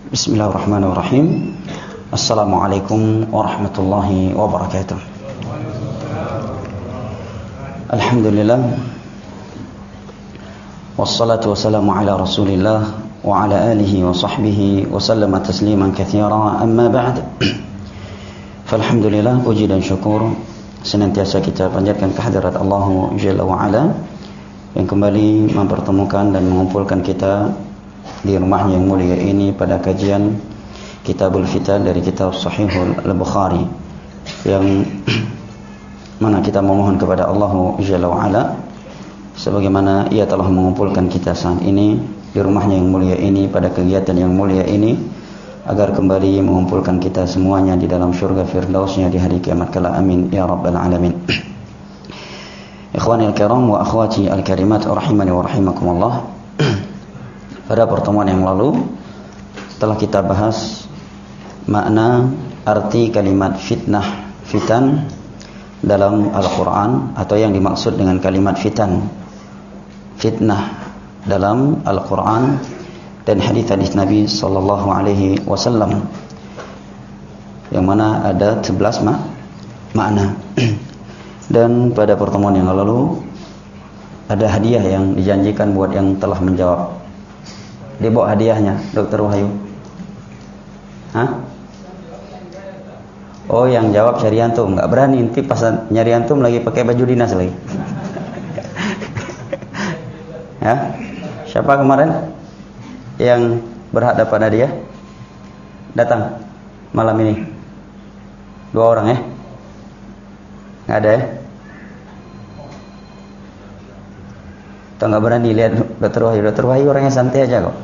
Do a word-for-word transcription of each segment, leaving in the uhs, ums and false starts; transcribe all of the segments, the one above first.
Bismillahirrahmanirrahim. Assalamualaikum warahmatullahi wabarakatuh. Alhamdulillah. Wassalatu wassalamu ala Rasulillah wa ala alihi wa sahbihi wa sallama tasliman katsira. Amma ba'd. Falhamdulillah, puji dan syukur senantiasa kita panjatkan kehadirat Allah Jalla wa Ala yang kembali mempertemukan dan mengumpulkan kita di rumah yang mulia ini pada kajian Kitabul Fitan dari kitab Sahihul Al-Bukhari, yang mana kita memohon kepada Allah Jalla wa Ala sebagaimana Ia telah mengumpulkan kita saat ini di rumahnya yang mulia ini pada kegiatan yang mulia ini, agar kembali mengumpulkan kita semuanya di dalam syurga firdausnya di hari kiamat kala. Amin ya rabbal alamin. Ikhwani al-kiram wa akhwati al-karimat rahimani wa rahimakumullah. Pada pertemuan yang lalu setelah kita bahas makna arti kalimat fitnah, fitan dalam Al-Quran, atau yang dimaksud dengan kalimat fitan, fitnah dalam Al-Quran dan hadis-hadis Nabi sallallahu alaihi wasallam, yang mana ada sebelas mak makna. Dan pada pertemuan yang lalu ada hadiah yang dijanjikan buat yang telah menjawab. Dia bawa hadiahnya, Dokter Wahyu. Hah? Oh, yang jawab Syariantum. Enggak berani, nanti pas nyari antum lagi pakai baju dinas lagi. Ya? Siapa kemarin yang berhak dapat hadiah? Datang malam ini. Dua orang ya? Enggak ada ya? Atau enggak berani lihat Dokter Wahyu? Dokter Wahyu orangnya santai aja kok.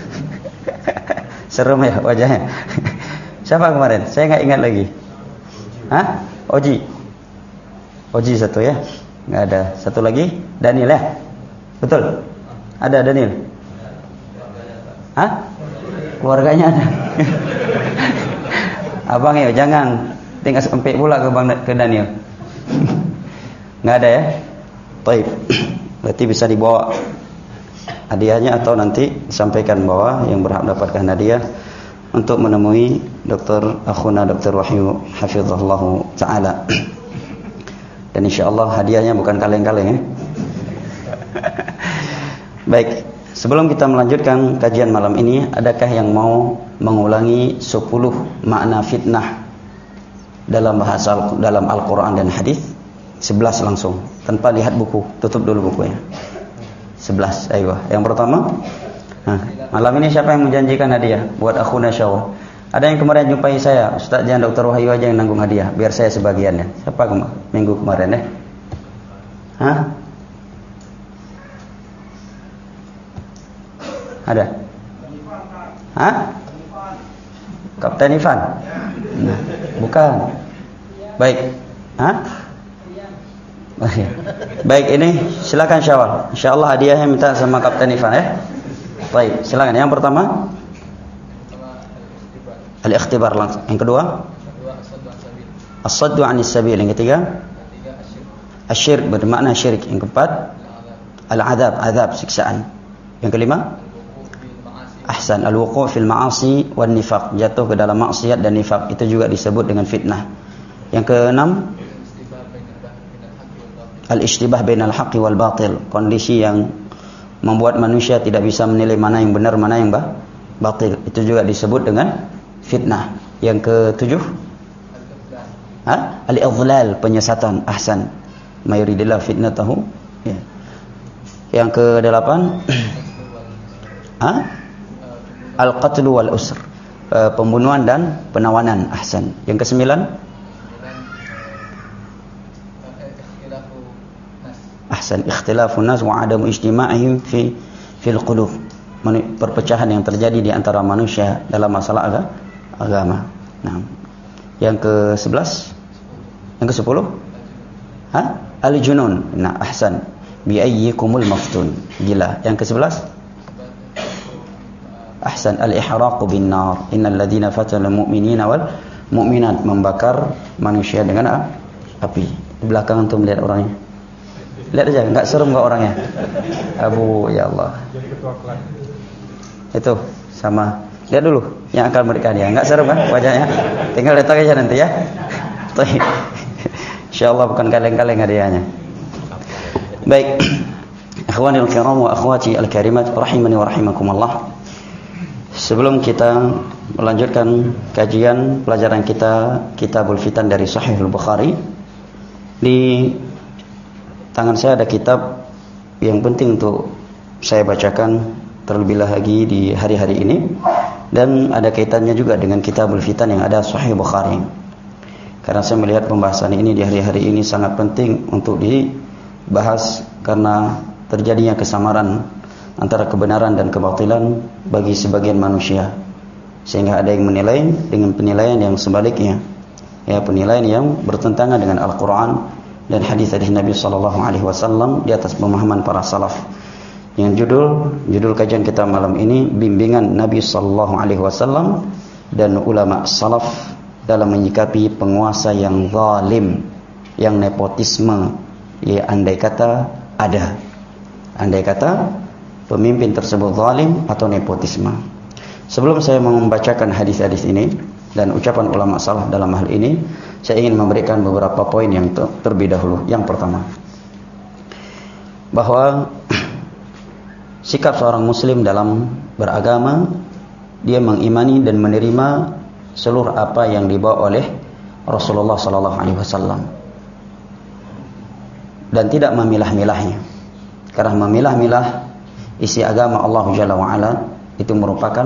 Serem ya wajahnya. Siapa kemarin? Saya enggak ingat lagi. Hah? Oji. Oji satu ya? Enggak ada. Satu lagi? Daniel ya? Betul? Ada Daniel? Hah? Keluarganya ada. Abang ya, jangan tinggal sampai pula ke Bang ke Daniel. Enggak ada ya? Baik. Berarti bisa dibawa hadiahnya, atau nanti disampaikan bahwa yang berhak mendapatkan hadiah untuk menemui Dokter Akhuna Dokter Wahyu hafizahullah taala. Dan insyaallah hadiahnya bukan kaleng-kaleng ya. Baik, sebelum kita melanjutkan kajian malam ini, adakah yang mau mengulangi sepuluh makna fitnah dalam bahasa dalam Al-Qur'an dan hadis? sebelas langsung, tanpa lihat buku. Tutup dulu bukunya. sebelas, ayo. Yang pertama, nah, malam ini siapa yang menjanjikan hadiah buat Akhuna Syawal? Ada yang kemarin jumpai saya, Ustaz, jangan Dokter Wahyu aja yang nanggung hadiah, biar saya sebagiannya. Siapa kema minggu kemarin ya? Hah? Ada? Hah? Kapten Ivan? Nah, bukan. Baik. Hah? Baik, ini silakan Syawal. Insyaallah hadiahnya minta sama Kapten Ivan ya. Baik, silakan. Yang pertama al-ikhtibar langsung. Yang kedua as-saddu 'anis sabil. Yang ketiga asyirk, bermakna syirik. Yang keempat al-'adzab, azab, siksaan. Yang kelima ahsan, al-wuqu' fil ma'asi wan nifaq, jatuh ke dalam maksiat dan nifaq. Itu juga disebut dengan fitnah. Yang keenam al-ishtibah bainal haqqi wal batil, kondisi yang membuat manusia tidak bisa menilai mana yang benar, mana yang batil. Itu juga disebut dengan fitnah. Yang ketujuh, ha? Al-idlal, penyesatan. Ahsan, mayuridillah fitnatahu. Ya. Yang kedelapan, ha? Al-qatlu wal usr, pembunuhan dan penawanan. Ahsan. Yang kesembilan, ahsan, ikhtilafun nas wa adamu ijtima'ihim fi fil qulub, perpecahan yang terjadi di antara manusia dalam masalah agama. Nah, yang ke sebelas, yang ke sepuluh, ha? Al-junun. Nah, ahsan, bi ayyikumul maftun, gila. Yang ke sebelas, ahsan, al-ihraqu bin nar, innal ladzina fatanu mu'minina wal mu'minat, membakar manusia dengan api. Di belakang antum lihat orangnya. Lihat aja, enggak serem enggak orangnya. Abu, ya Allah. Jadi ketua kelas. Itu sama Lihat dulu yang akan memberikan hadiah. Enggak seru kan wajahnya? Tinggal datang aja nanti ya. Insyaallah bukan kaleng-kaleng hadiahnya. Baik. Ikhwanil kiram wa akhwati al-karimat rahimani wa rahimakumullah. Sebelum kita melanjutkan kajian pelajaran kita Kitabul Fitan dari Sahih Al-Bukhari, di tangan saya ada kitab yang penting untuk saya bacakan terlebih lagi di hari-hari ini, dan ada kaitannya juga dengan Kitabul Fitan yang ada Sahih Bukhari. Karena saya melihat pembahasan ini di hari-hari ini sangat penting untuk dibahas, karena terjadinya kesamaran antara kebenaran dan kebatilan bagi sebagian manusia, sehingga ada yang menilai dengan penilaian yang sebaliknya, ya, penilaian yang bertentangan dengan Al-Quran dan hadis-hadis Nabi Sallallahu Alaihi Wasallam di atas pemahaman para salaf. Yang judul judul kajian kita malam ini, bimbingan Nabi Sallallahu Alaihi Wasallam dan ulama salaf dalam menyikapi penguasa yang zalim, yang nepotisme, ya, andai kata ada, andai kata pemimpin tersebut zalim atau nepotisme. Sebelum saya membacakan hadis-hadis ini dan ucapan ulama salaf dalam hal ini, saya ingin memberikan beberapa poin yang ter terlebih dahulu. Yang pertama, bahwa sikap seorang muslim dalam beragama, dia mengimani dan menerima seluruh apa yang dibawa oleh Rasulullah sallallahu alaihi wasallam dan tidak memilah-milahnya. Karena memilah-milah isi agama Allah Jalla wa Ala itu merupakan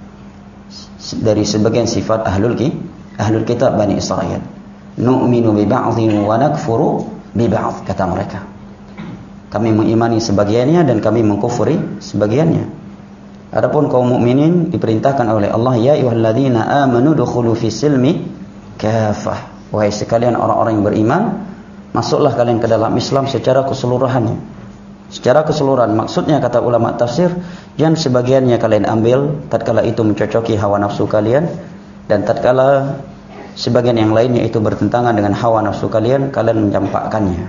dari sebagian sifat ahlul ki ahlul kitab Bani Israil. Nu'minu bi ba'dhin wa nakfuru bi ba'd, kata mereka. Kami mengimani sebagiannya dan kami mengkufuri sebagiannya. Adapun kaum mukminin diperintahkan oleh Allah, ya ayyuhalladzina amanu dukhulu fis silmi kafah. Wahai sekalian orang-orang yang beriman, masuklah kalian ke dalam Islam secara keseluruhannya. Secara keseluruhan maksudnya, kata ulama tafsir, jangan sebagiannya kalian ambil tatkala itu mencocoki hawa nafsu kalian, dan tatkala sebagian yang lainnya itu bertentangan dengan hawa nafsu kalian, kalian mencampakkannya.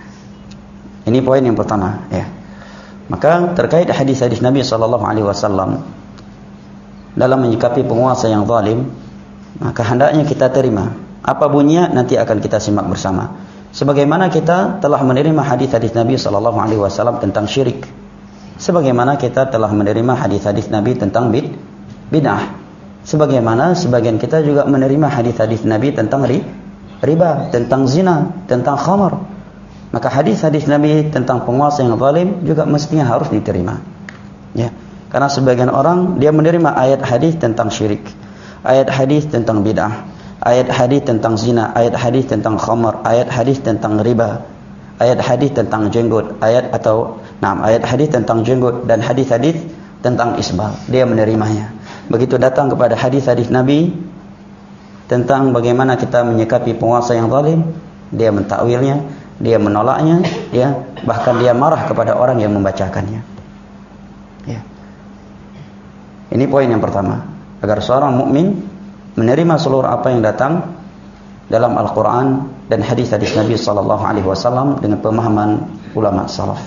Ini poin yang pertama, ya. Maka terkait hadis-hadis Nabi sallallahu alaihi wasallam dalam menyikapi penguasa yang zalim, maka hendaknya kita terima. Apa bunyinya nanti akan kita simak bersama. Sebagaimana kita telah menerima hadis-hadis Nabi sallallahu alaihi wasallam tentang syirik, sebagaimana kita telah menerima hadis-hadis Nabi tentang bid bid'ah, sebagaimana sebagian kita juga menerima hadis-hadis Nabi tentang ri, riba, tentang zina, tentang khamar. Maka hadis-hadis Nabi tentang penguasa yang zalim juga mestinya harus diterima, ya. Karena sebagian orang dia menerima ayat hadis tentang syirik, ayat hadis tentang bid'ah, ayat hadis tentang zina, ayat hadis tentang khamar, ayat hadis tentang riba, ayat hadis tentang jenggot, ayat atau nah, ayat hadis tentang jenggot dan hadis-hadis tentang isbal. Dia menerimanya. Begitu datang kepada hadis-hadis Nabi tentang bagaimana kita menyikapi penguasa yang zalim, dia mentakwilnya, dia menolaknya, ya, bahkan dia marah kepada orang yang membacakannya. Ya. Ini poin yang pertama, agar seorang mukmin menerima seluruh apa yang datang dalam Al-Quran dan hadis-hadis Nabi sallallahu alaihi wasallam dengan pemahaman ulama salaf.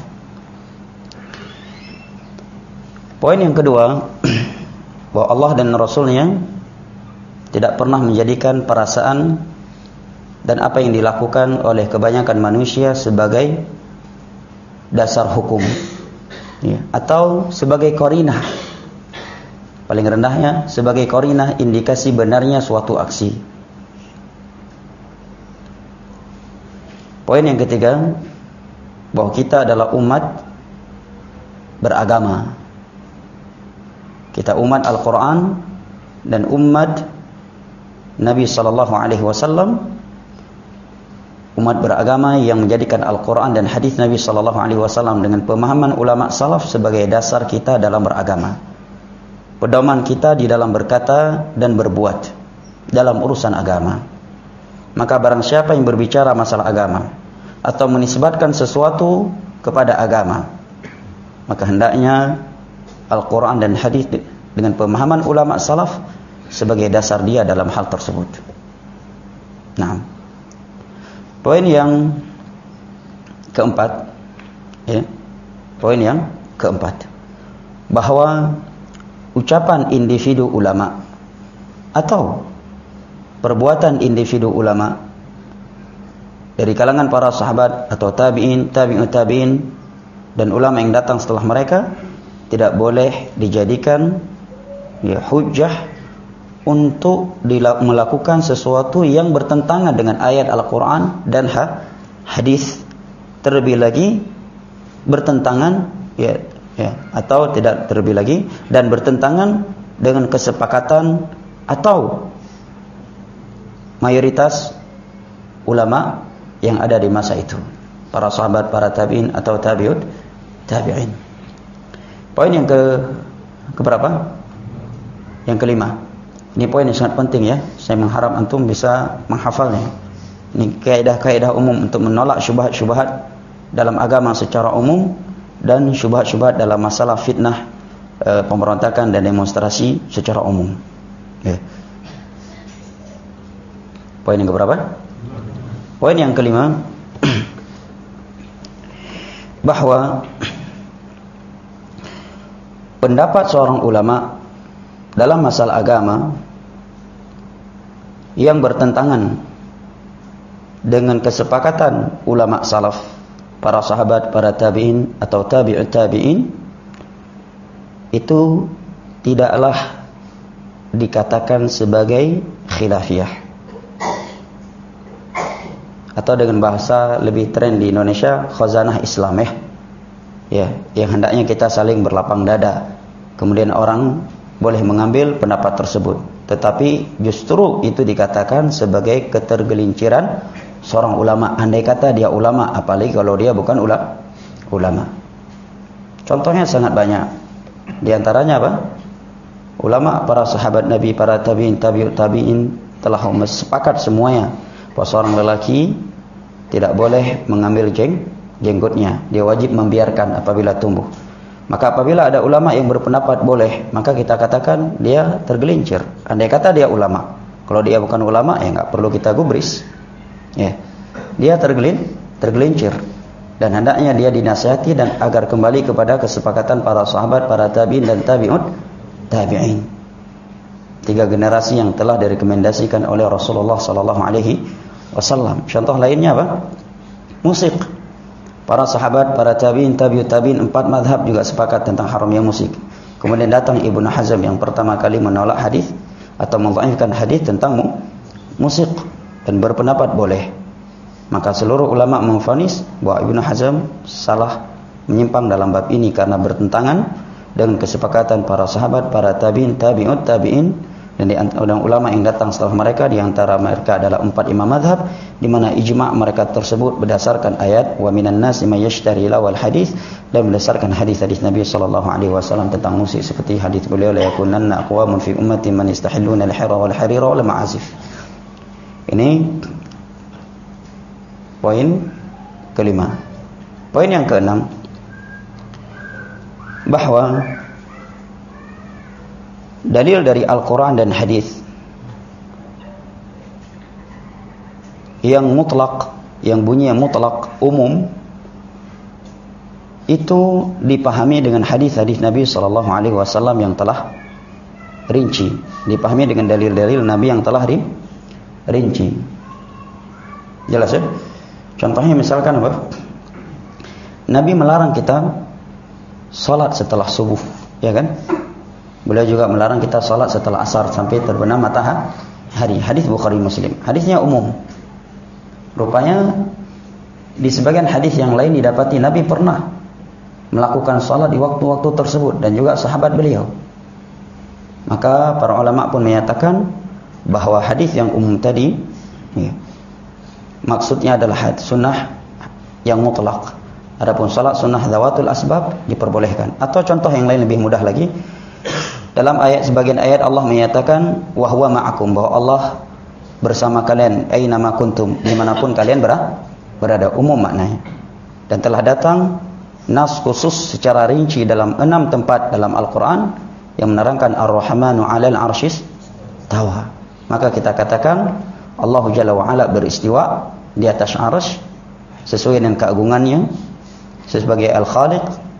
Poin yang kedua, bahwa Allah dan Rasulnya tidak pernah menjadikan perasaan dan apa yang dilakukan oleh kebanyakan manusia sebagai dasar hukum, ya, atau sebagai qarinah, paling rendahnya sebagai qarinah indikasi benarnya suatu aksi. Poin yang ketiga, bahwa kita adalah umat beragama. Kita umat Al-Quran dan umat Nabi sallallahu alaihi wasallam, umat beragama yang menjadikan Al-Quran dan hadis Nabi sallallahu alaihi wasallam dengan pemahaman ulama salaf sebagai dasar kita dalam beragama, pedoman kita di dalam berkata dan berbuat dalam urusan agama. Maka barang siapa yang berbicara masalah agama atau menisbatkan sesuatu kepada agama, maka hendaknya Al-Quran dan hadis dengan pemahaman ulama salaf sebagai dasar dia dalam hal tersebut. Nah, poin yang keempat, ya, poin yang keempat, bahwa ucapan individu ulama atau perbuatan individu ulama dari kalangan para sahabat atau tabi'in, tabi'ut tabi'in dan ulama yang datang setelah mereka tidak boleh dijadikan ya hujjah untuk melakukan sesuatu yang bertentangan dengan ayat Al-Quran dan hadis, terlebih lagi bertentangan ya, ya atau tidak terlebih lagi dan bertentangan dengan kesepakatan atau mayoritas ulama yang ada di masa itu, para sahabat, para tabi'in atau tabi'ut tabi'in. Poin yang ke keberapa? Yang kelima. Ini poin yang sangat penting ya. Saya mengharap antum bisa menghafalnya. Ini kaidah-kaidah umum untuk menolak syubhat-syubhat dalam agama secara umum dan syubhat-syubhat dalam masalah fitnah, e, pemberontakan dan demonstrasi secara umum. Ya. Poin yang keberapa? Poin yang kelima, bahwa pendapat seorang ulama dalam masalah agama yang bertentangan dengan kesepakatan ulama salaf, para sahabat, para tabi'in atau tabi'ut tabi'in, itu tidaklah dikatakan sebagai khilafiyah, atau dengan bahasa lebih tren di Indonesia, khazanah Islam ya. Ya, yang hendaknya kita saling berlapang dada. Kemudian orang boleh mengambil pendapat tersebut, tetapi justru itu dikatakan sebagai ketergelinciran seorang ulama. Andai kata dia ulama, apalagi kalau dia bukan ula, ulama. Contohnya sangat banyak. Di antaranya apa? Ulama, para sahabat Nabi, para tabi'in, tabi'ut tabi'in telah sepakat semuanya bahwa seorang lelaki tidak boleh mengambil jeng, jenggotnya. Dia wajib membiarkan apabila tumbuh. Maka apabila ada ulama yang berpendapat boleh, maka kita katakan dia tergelincir. Andai kata dia ulama. Kalau dia bukan ulama, ya nggak perlu kita gubris. Ya, dia tergelin, tergelincir. Dan hendaknya dia dinasihati dan agar kembali kepada kesepakatan para sahabat, para tabi'in dan tabi'ut tabi'in. Tiga generasi yang telah direkomendasikan oleh Rasulullah sallallahu alaihi wasallam. Contoh lainnya apa? Musik. Para sahabat, para tabi'in, tabi'ut tabi'in, empat madhab juga sepakat tentang haramnya musik. Kemudian datang Ibnu Hazm yang pertama kali menolak hadis atau mendhaifkan hadis tentang mu musik dan berpendapat boleh. Maka seluruh ulama memvonis bahwa Ibnu Hazm salah, menyimpang dalam bab ini karena bertentangan dengan kesepakatan para sahabat, para tabi'in, tabi'ut tabi'in dan di antara ulama yang datang setelah mereka. Di antara mereka adalah empat imam madhab, di mana ijma' mereka tersebut berdasarkan ayat wa minan nasi may yashtari lawal hadis, dan berdasarkan hadis-hadis Nabi sallallahu alaihi wasallam tentang musik, seperti hadis beliau la yakunanna aqwamun fi ummati man yastahilluna al-hira wal harira wal ma'azif. Ini poin kelima. Poin yang keenam, bahwa dalil dari Al-Quran dan hadis yang mutlak, yang bunyinya mutlak, umum, itu dipahami dengan hadis-hadis Nabi sallallahu alaihi wasallam yang telah rinci, dipahami dengan dalil-dalil Nabi yang telah rinci. Jelas ya? Contohnya misalkan apa? Nabi melarang kita salat setelah subuh, ya kan? Beliau juga melarang kita salat setelah asar sampai terbenam matahari. Hadis Bukhari Muslim. Hadisnya umum. Rupanya di sebagian hadis yang lain didapati Nabi pernah melakukan salat di waktu-waktu tersebut dan juga sahabat beliau. Maka para ulama pun menyatakan bahwa hadis yang umum tadi ya, maksudnya adalah hadis sunnah yang mutlak. Adapun salat sunnah zawatul asbab diperbolehkan. Atau contoh yang lain lebih mudah lagi, dalam ayat, sebagian ayat Allah menyatakan wa huwa ma'akum, bahwa Allah bersama kalian aina ma kuntum, dimanapun kalian berada, umum maknanya. Dan telah datang nas khusus secara rinci dalam enam tempat dalam Al-Quran yang menerangkan Ar-Rahmanu 'alal 'arsyis tawa. Maka kita katakan Allah Jalla wa Ala beristiwa di atas arsy sesuai dengan keagungannya sebagai Al-Khaliq,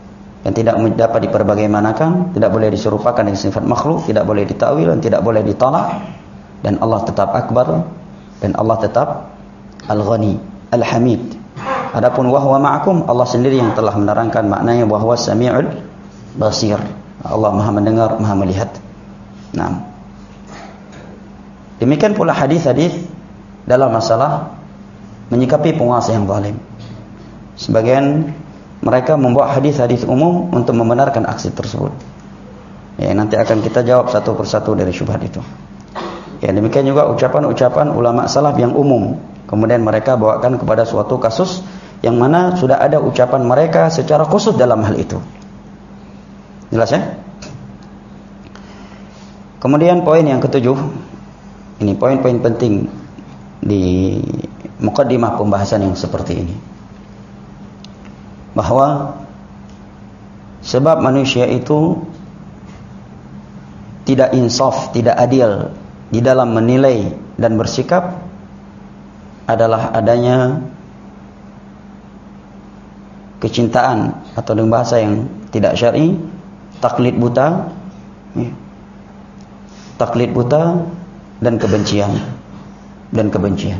dan tidak dapat diperbagaimanakan, tidak boleh diserupakan dengan sifat makhluk, tidak boleh ditakwil dan tidak boleh ditolak. Dan Allah tetap akbar dan Allah tetap al-ghani, al-hamid. Adapun wahwa ma'akum, Allah sendiri yang telah menerangkan maknanya wahwa sami'ul basir. Allah Maha mendengar, Maha melihat. Nah, demikian pula hadis-hadis dalam masalah menyikapi penguasa yang zalim. Sebagian mereka membawa hadis-hadis umum untuk membenarkan aksi tersebut. Ya, nanti akan kita jawab satu persatu dari syubhat itu. Ya, demikian juga ucapan-ucapan ulama salaf yang umum. Kemudian mereka bawakan kepada suatu kasus yang mana sudah ada ucapan mereka secara khusus dalam hal itu. Jelas ya? Kemudian poin yang ketujuh, ini poin-poin penting di mukaddimah pembahasan yang seperti ini. Bahwa sebab manusia itu tidak insaf, tidak adil di dalam menilai dan bersikap adalah adanya kecintaan atau dengan bahasa yang tidak syar'i, taklid buta, taklid buta dan kebencian dan kebencian.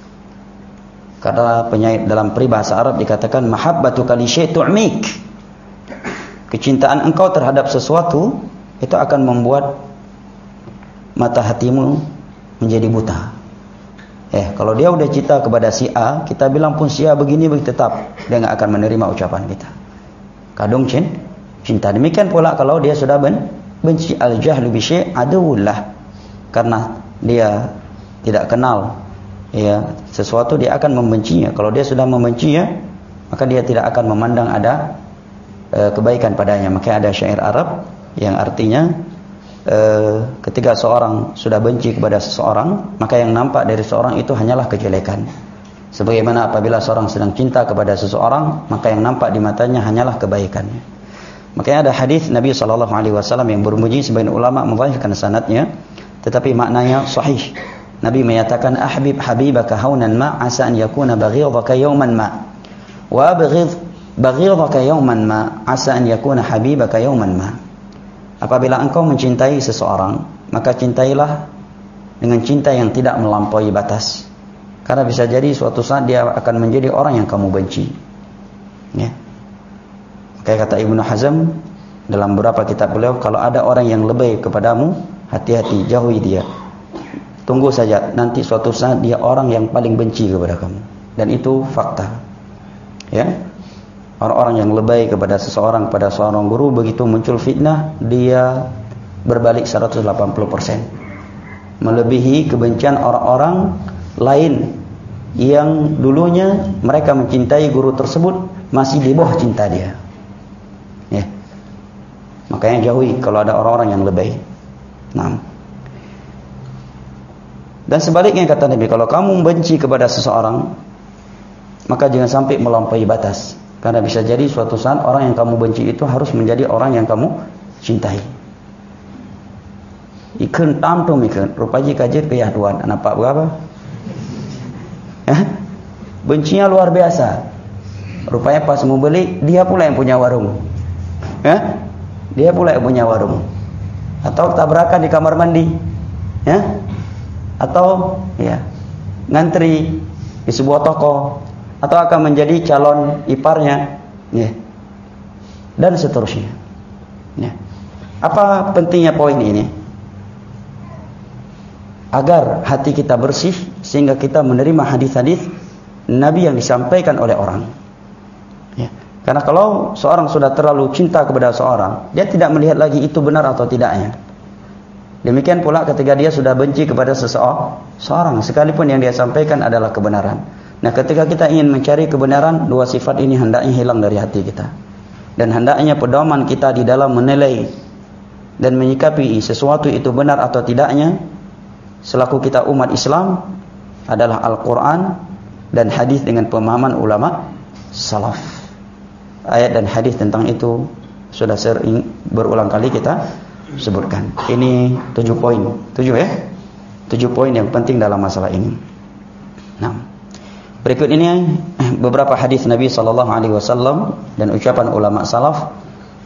Karena penyair dalam peribahasa Arab dikatakan mahabbatuka li syai' tu'mik. Kecintaan engkau terhadap sesuatu itu akan membuat mata hatimu menjadi buta. Eh, kalau dia udah cinta kepada si A, kita bilang pun si A begini begitu tetap dia enggak akan menerima ucapan kita. Kadung cin, cinta. Demikian pula kalau dia sudah ben, benci, al-jahlu bi syai' aduwullah. Karena dia tidak kenal ya sesuatu, dia akan membencinya. Kalau dia sudah membencinya, maka dia tidak akan memandang ada e, kebaikan padanya. Maka ada syair Arab yang artinya e, ketika seorang sudah benci kepada seseorang, maka yang nampak dari seseorang itu hanyalah kejelekan. Sebagaimana apabila seorang sedang cinta kepada seseorang, maka yang nampak di matanya hanyalah kebaikannya. Makanya ada hadis Nabi sallallahu alaihi wasallam yang bermuji, sebagian ulama mendhahirkan sanadnya, tetapi maknanya sahih. Nabi menyatakan ahbib habibaka haunan ma asa an yakuna baghidaka yawman ma wa baghid baghidaka yawman ma asa an yakuna habibaka yawman ma. Apabila engkau mencintai seseorang, maka cintailah dengan cinta yang tidak melampaui batas. Karena bisa jadi suatu saat dia akan menjadi orang yang kamu benci. Ya. Kayak kata Ibnu Hazm dalam beberapa kitab beliau, kalau ada orang yang lebih kepadamu, hati-hati, jauhi dia. Tunggu saja, nanti suatu saat dia orang yang paling benci kepada kamu. Dan itu fakta. Ya. Orang-orang yang lebay kepada seseorang, kepada seorang guru, begitu muncul fitnah, dia berbalik seratus delapan puluh persen. Melebihi kebencian orang-orang lain yang dulunya mereka mencintai guru tersebut, masih di bawah cinta dia. Ya. Makanya jauhi kalau ada orang-orang yang lebay. Nah. Dan sebaliknya kata Nabi, kalau kamu benci kepada seseorang, maka jangan sampai melampaui batas. Karena bisa jadi suatu saat orang yang kamu benci itu harus menjadi orang yang kamu cintai. Ikan tam tu ikan, rupanya kajet kaya tuan. Nampak berapa? Eh? Bencinya luar biasa. Rupanya pas mau beli, dia pula yang punya warung. Eh? Dia pula yang punya warung. Atau tabrakan di kamar mandi. Ya? Atau ya ngantri di sebuah toko, atau akan menjadi calon iparnya, ya, dan seterusnya. Ya. Apa pentingnya poin ini? Agar hati kita bersih sehingga kita menerima hadis-hadis Nabi yang disampaikan oleh orang. Ya. Karena kalau seorang sudah terlalu cinta kepada seorang, dia tidak melihat lagi itu benar atau tidaknya. Demikian pula ketika dia sudah benci kepada seseorang, sekalipun yang dia sampaikan adalah kebenaran. Nah, ketika kita ingin mencari kebenaran, dua sifat ini hendaknya hilang dari hati kita. Dan hendaknya pedoman kita di dalam menilai dan menyikapi sesuatu itu benar atau tidaknya, selaku kita umat Islam, adalah Al-Quran dan hadis dengan pemahaman ulama salaf. Ayat dan hadis tentang itu sudah sering berulang kali kita sebutkan. Ini tujuh poin, tujuh ya, tujuh poin yang penting dalam masalah ini. Nah, berikut ini beberapa hadis Nabi sallallahu alaihi wasallam dan ucapan ulama salaf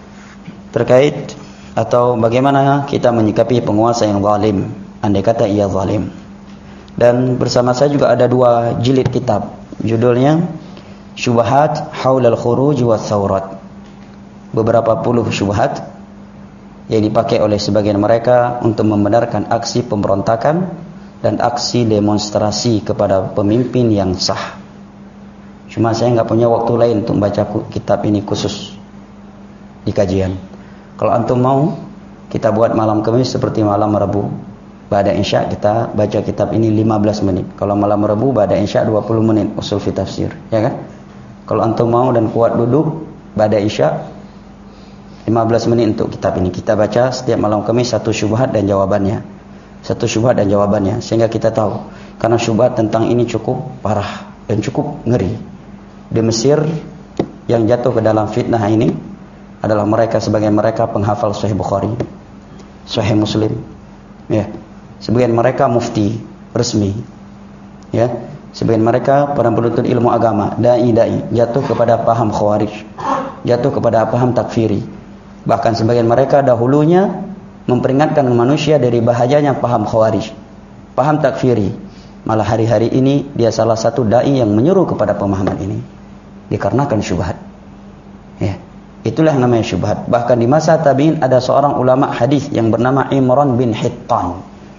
terkait atau bagaimana kita menyikapi penguasa yang zalim, andai kata ia zalim. Dan bersama saya juga ada dua jilid kitab, judulnya Syubhat Haulal Khuruj wa Thawrat. Beberapa puluh syubhat yang dipakai oleh sebagian mereka untuk membenarkan aksi pemberontakan dan aksi demonstrasi kepada pemimpin yang sah. Cuma saya nggak punya waktu lain untuk baca kitab ini khusus di kajian. Kalau antum mau, kita buat malam Kamis seperti malam Rabu. Ba'da Isya kita baca kitab ini lima belas menit. Kalau malam Rabu ba'da Isya dua puluh menit usul fi tafsir, ya kan? Kalau antum mau dan kuat duduk ba'da Isya lima belas menit untuk kitab ini. Kita baca setiap malam Kamis satu syubhat dan jawabannya. Satu syubhat dan jawabannya sehingga kita tahu. Karena syubhat tentang ini cukup parah dan cukup ngeri. Di Mesir yang jatuh ke dalam fitnah ini adalah mereka sebagian mereka penghafal Sahih Bukhari, Sahih Muslim, ya. Sebagian mereka mufti resmi, ya. Sebagian mereka para penuntut ilmu agama, dai-dai, jatuh kepada paham khawarij, jatuh kepada paham takfiri. Bahkan sebagian mereka dahulunya memperingatkan manusia dari bahayanya paham khawarij, paham takfiri. Malah hari-hari ini dia salah satu dai yang menyuruh kepada pemahaman ini, dikarenakan syubhat, ya. Itulah yang namanya syubhat. Bahkan di masa tabi'in ada seorang ulama hadis yang bernama Imran bin Hittan,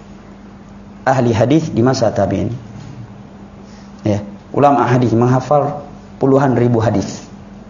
ahli hadis di masa tabi'in, ya. Ulama hadis menghafal puluhan ribu hadis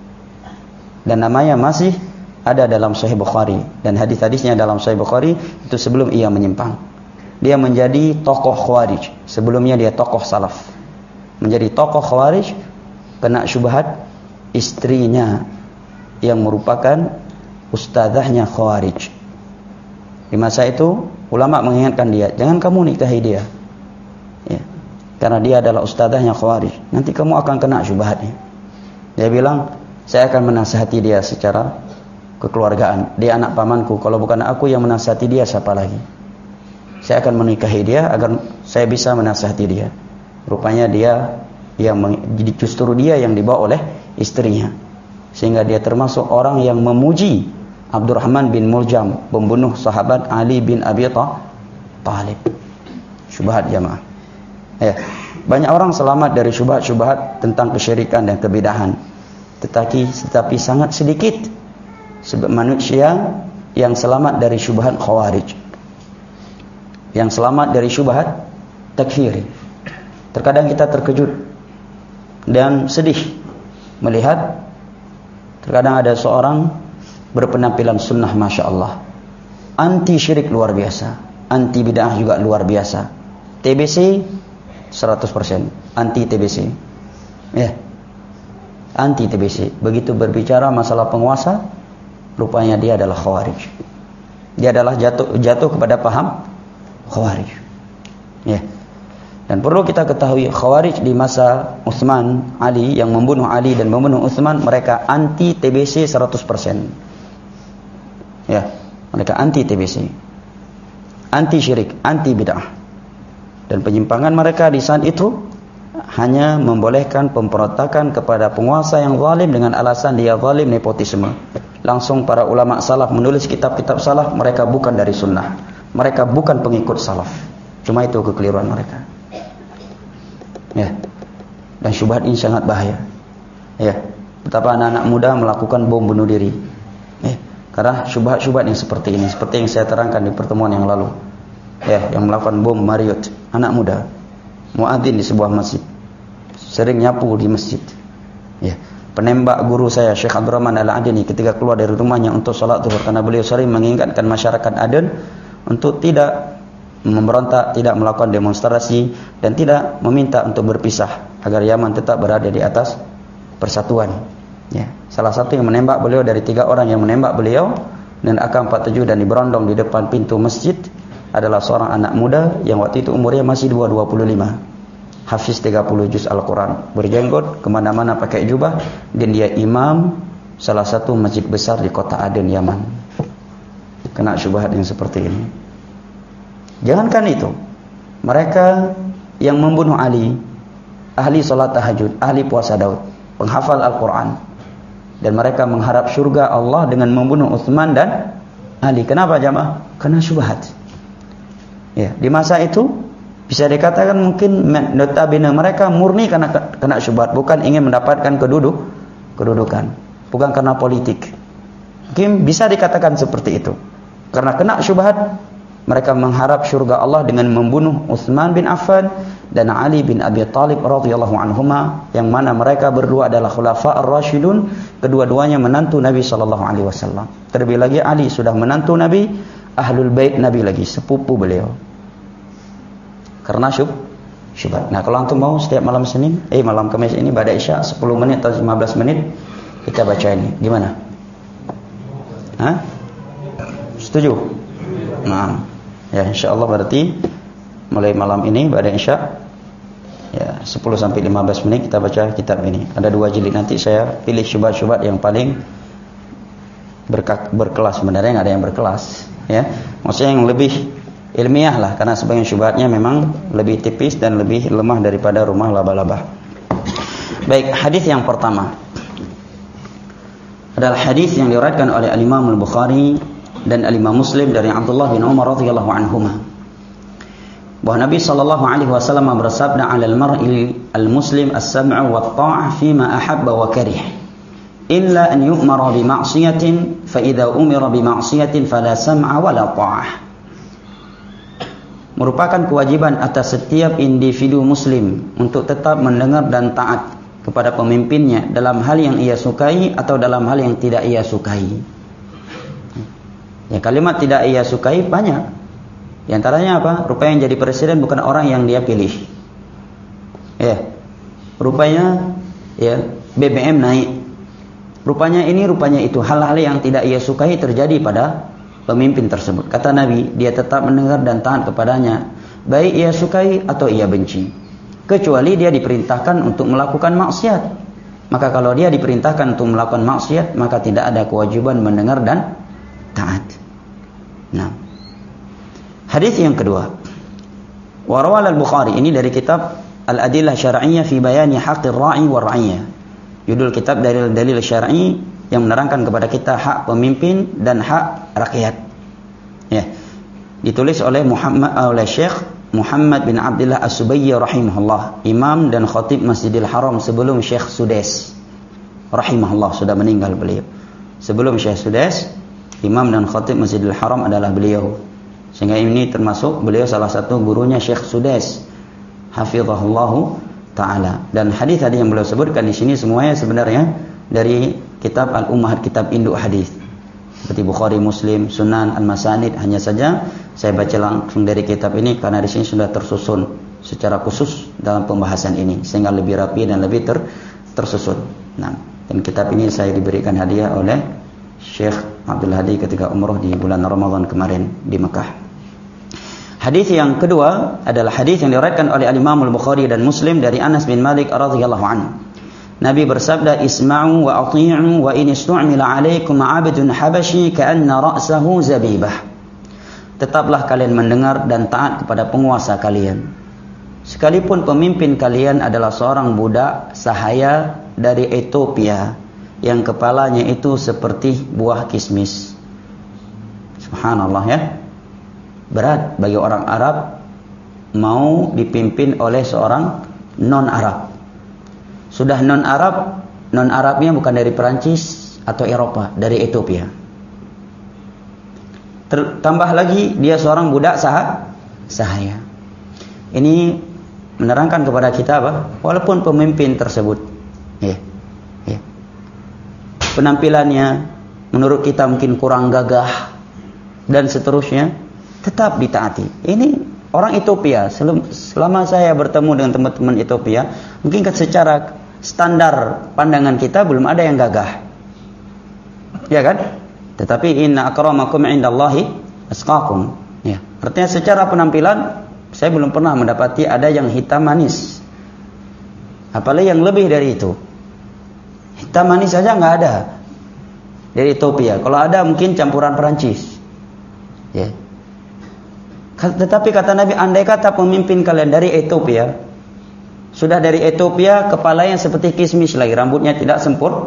dan namanya masih ada dalam Sahih Bukhari, dan hadis-hadisnya dalam Sahih Bukhari itu sebelum ia menyimpang. Dia menjadi tokoh khawarij, sebelumnya dia tokoh salaf. Menjadi tokoh khawarij kena syubhat istrinya yang merupakan ustazahnya khawarij. Di masa itu ulama mengingatkan dia, jangan kamu nikahi dia, ya, karena dia adalah ustazahnya khawarij, nanti kamu akan kena syubhatnya. Dia bilang, saya akan menasihati dia secara kekeluargaan, dia anak pamanku, kalau bukan aku yang menasihati dia siapa lagi? Saya akan menikahi dia agar saya bisa menasihati dia. Rupanya dia yang justru dia yang dibawa oleh istrinya, sehingga dia termasuk orang yang memuji Abdurrahman bin Muljam, pembunuh sahabat Ali bin Abi Thalib. Syubhat jamaah, ya. Banyak orang selamat dari syubhat-syubhat tentang kesyirikan dan kebidahan, tetapi tetapi sangat sedikit manusia yang selamat dari syubhat khawarij, yang selamat dari syubhat takfiri. Terkadang kita terkejut dan sedih melihat terkadang ada seorang berpenampilan sunnah masya Allah, anti syirik luar biasa, anti bid'ah juga luar biasa, T B C seratus persen anti T B C, ya, anti T B C. Begitu berbicara masalah penguasa, rupanya dia adalah khawarij. Dia adalah jatuh jatuh kepada paham khawarij, ya. Dan perlu kita ketahui, khawarij di masa Utsman, Ali, yang membunuh Ali dan membunuh Utsman, mereka anti T B C seratus persen. Ya, mereka anti T B C, anti syirik, anti bid'ah. Dan penyimpangan mereka di saat itu hanya membolehkan pemberontakan kepada penguasa yang zalim dengan alasan dia zalim, nepotisme. Langsung para ulama salaf menulis kitab-kitab salaf, mereka bukan dari sunnah, mereka bukan pengikut salaf. Cuma itu kekeliruan mereka, ya. Dan syubhat ini sangat bahaya, ya. Betapa anak-anak muda melakukan bom bunuh diri, ya, karena syubhat-syubhat yang seperti ini, seperti yang saya terangkan di pertemuan yang lalu, ya, yang melakukan bom Marriott, anak muda, muadzin di sebuah masjid, sering nyapu di masjid, ya. Penembak guru saya Syekh Abdurrahman Al-Adeni ketika keluar dari rumahnya untuk salat zuhur, karena beliau sering mengingatkan masyarakat Aden untuk tidak memberontak, tidak melakukan demonstrasi, dan tidak meminta untuk berpisah agar Yaman tetap berada di atas persatuan, ya. Salah satu yang menembak beliau, dari tiga orang yang menembak beliau dan A K empat puluh tujuh dan diberondong di depan pintu masjid, adalah seorang anak muda yang waktu itu umurnya masih dua puluh lima, hafiz tiga puluh juz Al-Quran, berjenggot, kemana-mana pakai jubah, dan dia imam salah satu masjid besar di kota Aden, Yaman. Kena syubhat yang seperti ini. Jangankan itu, mereka yang membunuh Ali, ahli salat tahajud, ahli puasa Daud, penghafal Al-Quran, Dan mereka mengharap surga Allah dengan membunuh Utsman dan Ali. Kenapa jamaah? Karena syubhat. Ya, di masa itu bisa dikatakan mungkin notabene mereka murni karena kena syubhat, bukan ingin mendapatkan keduduk kedudukan, bukan karena politik. Mungkin bisa dikatakan seperti itu. Karena kena syubhat, mereka mengharap surga Allah dengan membunuh Utsman bin Affan dan Ali bin Abi Thalib radhiyallahu anhuma, yang mana mereka berdua adalah khulafa ar-rasyidun, kedua-duanya menantu Nabi sallallahu alaihi wasallam. Terlebih lagi Ali sudah menantu Nabi, ahlul bait Nabi lagi, sepupu beliau. Karena syub syubhat. Nah, kalau antum mau setiap malam Senin, eh malam Kamis ini pada Isya sepuluh menit atau lima belas menit kita baca ini. Gimana? Hah? Setuju? Nah, ya insyaallah berarti mulai malam ini pada Isya ya sepuluh sampai lima belas menit kita baca kitab ini. Ada dua jilid, nanti saya pilih syubhat-syubhat yang paling berka- berkelas. Sebenarnya nggak ada yang berkelas, ya. Maksudnya yang lebih ilmiah lah, karena sebagian syubhatnya memang lebih tipis dan lebih lemah daripada rumah laba-laba. Baik, hadis yang pertama adalah hadis yang diriwayatkan oleh Al-Imam Al-Bukhari dan Al-Imam Muslim dari Abdullah bin Umar radhiyallahu anhuma, bahwa Nabi sallallahu alaihi wasallam bersabda, "'Alal mar'i al-muslim as-sam'u wat-tha'ah fima ahabba wa karih, illa an yu'mara bi ma'siyatin, fa idza umira bi ma'siyatin fala sam'a wa la tha'ah." Merupakan kewajiban atas setiap individu muslim untuk tetap mendengar dan taat kepada pemimpinnya dalam hal yang ia sukai atau dalam hal yang tidak ia sukai. Ya, kalimat tidak ia sukai banyak. Di antaranya apa? Rupanya yang jadi presiden bukan orang yang dia pilih. Ya. Rupanya ya B B M naik. Rupanya ini, rupanya itu, hal-hal yang tidak ia sukai terjadi pada pemimpin tersebut. Kata Nabi, dia tetap mendengar dan taat kepadanya, baik ia sukai atau ia benci. Kecuali dia diperintahkan untuk melakukan maksiat. Maka kalau dia diperintahkan untuk melakukan maksiat, maka tidak ada kewajiban mendengar dan taat. Nah, hadis yang kedua, warawal al-Bukhari, ini dari kitab Al-Adillah Syar'iyyah fi Bayani Haqqir Ra'i war Ra'iyyah. Judul kitab dalil-dalil syar'i yang menerangkan kepada kita hak pemimpin dan hak rakyat. Ya. Ditulis oleh Muhammad oleh Syekh Muhammad bin Abdullah As-Subayyi rahimahullah, imam dan khatib Masjidil Haram sebelum Syekh Sudais rahimahullah, sudah meninggal beliau. Sebelum Syekh Sudais, imam dan khatib Masjidil Haram adalah beliau. Sehingga ini termasuk beliau salah satu gurunya Syekh Sudais, hafizahullahu taala. Dan hadis tadi yang beliau sebutkan di sini semuanya sebenarnya dari kitab Al-Ummahat, kitab induk hadis. Seperti Bukhari, Muslim, Sunan, Al-Masanid. Hanya saja saya baca langsung dari kitab ini karena di sini sudah tersusun secara khusus dalam pembahasan ini, sehingga lebih rapi dan lebih ter, tersusun. Nah, dan kitab ini saya diberikan hadiah oleh Syekh Abdul Hadi ketika umrah di bulan Ramadan kemarin di Mekah. Hadis yang kedua adalah hadis yang diriwayatkan oleh Al-Imam Al-Bukhari dan Muslim dari Anas bin Malik radhiyallahu anhu. Nabi bersabda, "Isma'u wa athi'u wa in istu'mila 'alaikum 'abdun habashi ka'anna ra'sahu zabibah." Tetaplah kalian mendengar dan taat kepada penguasa kalian, sekalipun pemimpin kalian adalah seorang budak sahaya dari Ethiopia yang kepalanya itu seperti buah kismis. Subhanallah, ya. Berat bagi orang Arab mau dipimpin oleh seorang non-Arab. Sudah non-Arab, non-Arabnya bukan dari Perancis atau Eropa, dari Ethiopia. Tambah lagi dia seorang budak sah sahaya. Ini menerangkan kepada kita apa? Walaupun pemimpin tersebut, ya, ya, penampilannya menurut kita mungkin kurang gagah dan seterusnya, tetap ditaati. Ini orang Ethiopia. Selama saya bertemu dengan teman-teman Ethiopia, mungkin secara standar pandangan kita belum ada yang gagah, ya kan? Tetapi inna akramakum indallahi atqakum. Ya, artinya secara penampilan saya belum pernah mendapati ada yang hitam manis. Apalagi yang lebih dari itu. Hitam manis saja nggak ada dari Ethiopia. Kalau ada mungkin campuran Perancis. Ya. Tetapi kata Nabi, andai kata pemimpin kalian dari Ethiopia, sudah dari Ethiopia, kepalanya seperti kismis lagi, rambutnya tidak sempur,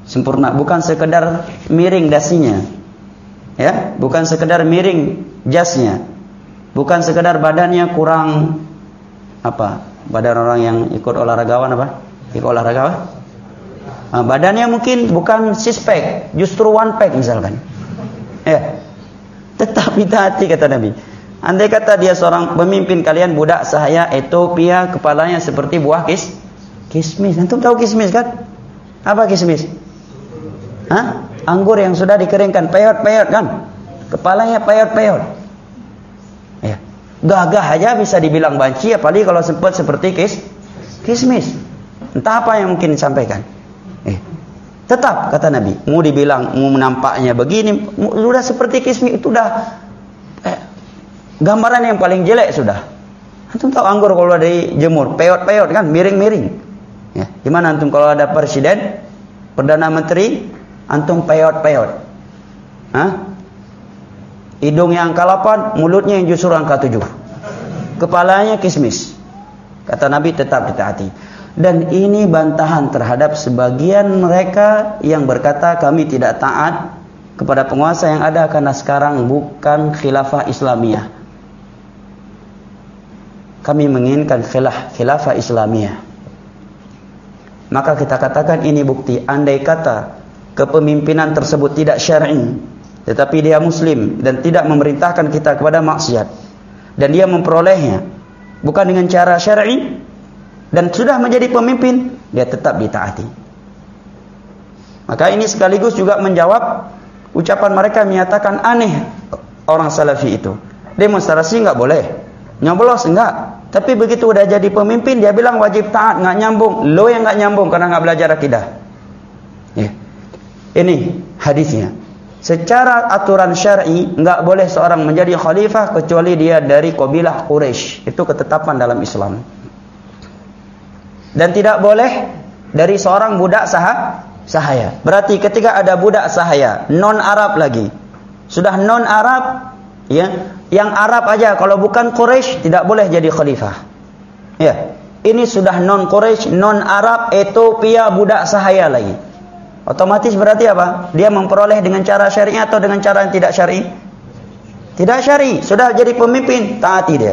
sempurna, bukan sekedar miring dasinya. Ya, bukan sekedar miring jasnya. Bukan sekedar badannya kurang apa? Badan orang yang ikut olahragawan apa? Ikut olahraga apa? Nah, badannya mungkin bukan six pack, justru one pack misalkan. Ya. Tetap ditaati kata Nabi. Andai kata dia seorang pemimpin kalian budak sahaya Ethiopia, kepalanya seperti buah kis kismis. Antum tahu kismis kan? Apa kismis? Hah? Anggur yang sudah dikeringkan, peyot-peyot kan? Kepalanya peyot-peyot. Ya. Gagah aja bisa dibilang banci, apalagi kalau sempat seperti kis kismis. Entah apa yang mungkin disampaikan. Eh, tetap kata Nabi, mau dibilang mau nampaknya begini, sudah seperti kismis itu udah eh, gambaran yang paling jelek sudah. Antum tahu anggur kalau dari jemur, peyot-peyot kan, miring-miring. Ya, gimana antum kalau ada presiden, perdana menteri, antum peyot-peyot. Hah? Hidungnya angka delapan, mulutnya yang justru angka tujuh. Kepalanya kismis. Kata Nabi tetap ditaati. Dan ini bantahan terhadap sebagian mereka yang berkata kami tidak taat kepada penguasa yang ada karena sekarang bukan khilafah Islamiyah. Kami menginginkan khilaf, khilafah Islamiyah. Maka kita katakan ini bukti. Andai kata kepemimpinan tersebut tidak syar'i, tetapi dia muslim dan tidak memerintahkan kita kepada maksiat, dan dia memperolehnya bukan dengan cara syar'i, dan sudah menjadi pemimpin, dia tetap ditaati. Maka ini sekaligus juga menjawab ucapan mereka menyatakan aneh orang salafi itu. Demonstrasi enggak boleh, nyoblos enggak, tapi begitu udah jadi pemimpin dia bilang wajib taat, enggak nyambung. Lo yang enggak nyambung karena enggak belajar akidah. Ya. Ini hadisnya. Secara aturan syar'i enggak boleh seorang menjadi khalifah kecuali dia dari kabilah Quraisy. Itu ketetapan dalam Islam. Dan tidak boleh dari seorang budak sah sahaya. Berarti ketika ada budak sahaya non Arab lagi, sudah non Arab, ya, yang Arab aja kalau bukan Quraisy tidak boleh jadi khalifah. Ya, ini sudah non Quraisy, non Arab, Ethiopia, budak sahaya lagi. Otomatis berarti apa? Dia memperoleh dengan cara syar'i atau dengan cara yang tidak syar'i? Tidak syar'i. Sudah jadi pemimpin, taati dia.